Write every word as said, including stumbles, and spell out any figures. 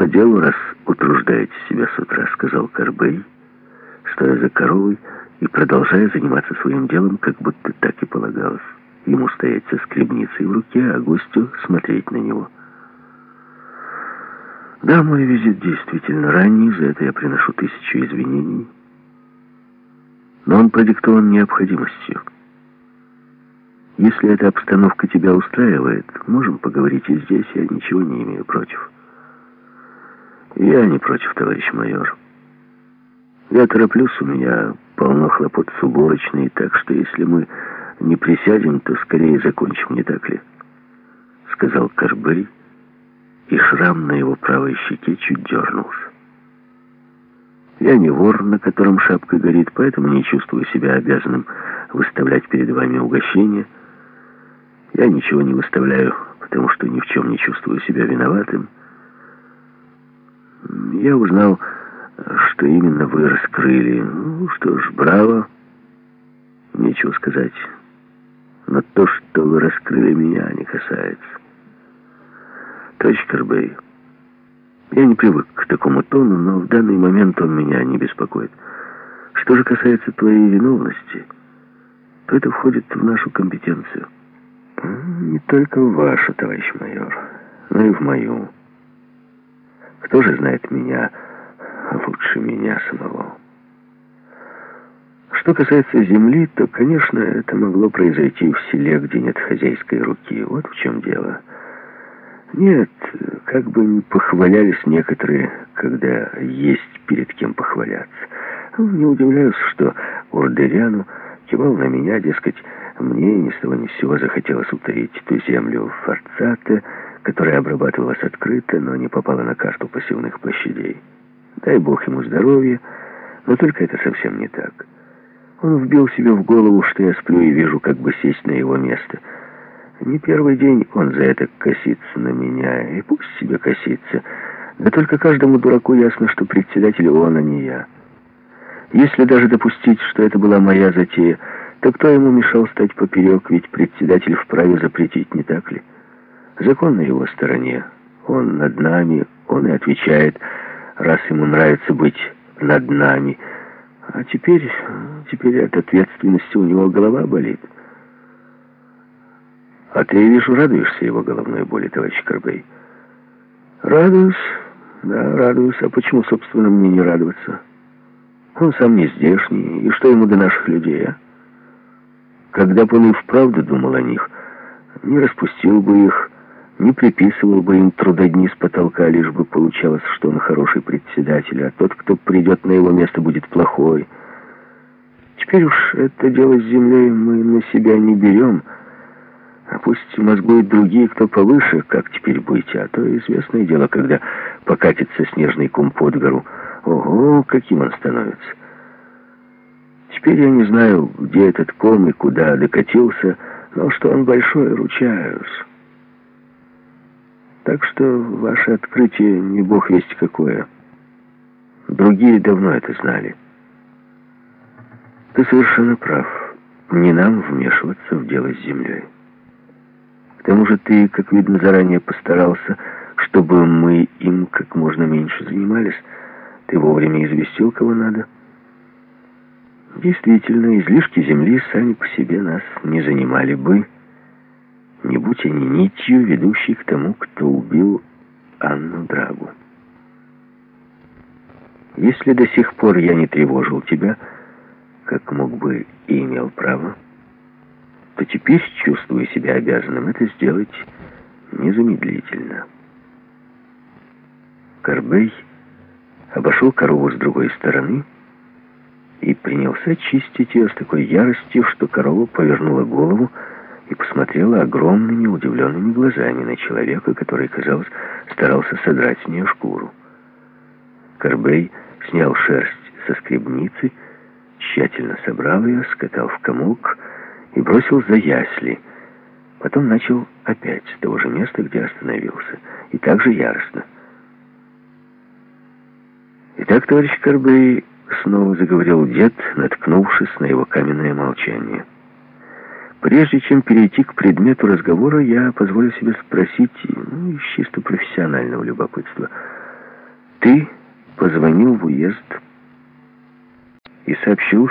по делу, раз утруждаете себя с утра», — сказал Карбей, стоя за коровой и продолжая заниматься своим делом, как будто так и полагалось. Ему стоять со скребницей в руке, а гостю смотреть на него. «Да, мой визит действительно ранний, за это я приношу тысячу извинений. Но он продиктован необходимостью. Если эта обстановка тебя устраивает, можем поговорить и здесь, я ничего не имею против». «Я не против, товарищ майор. Я тороплюсь, у меня полно хлопот с уборочной, так что если мы не присядем, то скорее закончим, не так ли?» Сказал Карбей, и шрам на его правой щеке чуть дернулся. «Я не вор, на котором шапка горит, поэтому не чувствую себя обязанным выставлять перед вами угощения. Я ничего не выставляю, потому что ни в чем не чувствую себя виноватым. Я узнал, что именно вы раскрыли. Ну что ж, браво. Нечего сказать. Но то, что вы раскрыли, меня не касается. Товарищ Карбей, я не привык к такому тону, но в данный момент он меня не беспокоит. Что же касается твоей виновности, то это входит в нашу компетенцию. Не только в вашу, товарищ майор, но и в мою. Кто же знает меня лучше меня самого? Что касается земли, то, конечно, это могло произойти в селе, где нет хозяйской руки. Вот в чем дело. Нет, как бы ни похвалялись некоторые, когда есть перед кем похваляться. Не удивляюсь, что Урдеряну кивал на меня, дескать, мне ни с того ни с сего захотелось утаить ту землю в Форцате, которая обрабатывалась открыто, но не попала на карту посевных площадей. Дай бог ему здоровья, но только это совсем не так. Он вбил себе в голову, что я сплю и вижу, как бы сесть на его место. Не первый день он за это косится на меня, и пусть себе косится. Да только каждому дураку ясно, что председатель он, а не я. Если даже допустить, что это была моя затея, то кто ему мешал стать поперек, ведь председатель вправе запретить, не так ли? Закон на его стороне. Он над нами, он и отвечает, раз ему нравится быть над нами. А теперь, теперь от ответственности у него голова болит. А ты, вижу, радуешься его головной боли, товарищ Карбей? Радуюсь, да, радуюсь. А почему, собственно, мне не радоваться? Он сам не здешний, и что ему до наших людей, а? Когда бы он и вправду думал о них, не распустил бы их, не приписывал бы им трудодни с потолка, лишь бы получалось, что он хороший председатель, а тот, кто придет на его место, будет плохой. Теперь уж это дело с землей мы на себя не берем, а пусть мозгуют другие, кто повыше, как теперь быть, а то известное дело, когда покатится снежный ком под гору. Ого, каким он становится! Теперь я не знаю, где этот ком и куда докатился, но что он большой, ручаюсь. Так что ваше открытие не бог весть какое. Другие давно это знали. Ты совершенно прав. Не нам вмешиваться в дело с землей. К тому же ты, как видно, заранее постарался, чтобы мы им как можно меньше занимались. Ты вовремя известил, кого надо. Действительно, излишки земли сами по себе нас не занимали бы, не будь они нитью, ведущей к тому, кто убил Анну Драгу. Если до сих пор я не тревожил тебя, как мог бы и имел право, то теперь чувствую себя обязанным это сделать незамедлительно. Карбей обошел корову с другой стороны и принялся чистить ее с такой яростью, что корова повернула голову и посмотрела огромными удивленными глазами на человека, который, казалось, старался содрать с нее шкуру. Карбей снял шерсть со скребницы, тщательно собрал ее, скатал в комок и бросил за ясли. Потом начал опять с того же места, где остановился, и также яростно. «Итак, товарищ Карбей», — снова заговорил дед, наткнувшись на его каменное молчание, «прежде чем перейти к предмету разговора, я позволю себе спросить, ну, из чисто профессионального любопытства, ты позвонил в уезд и сообщил,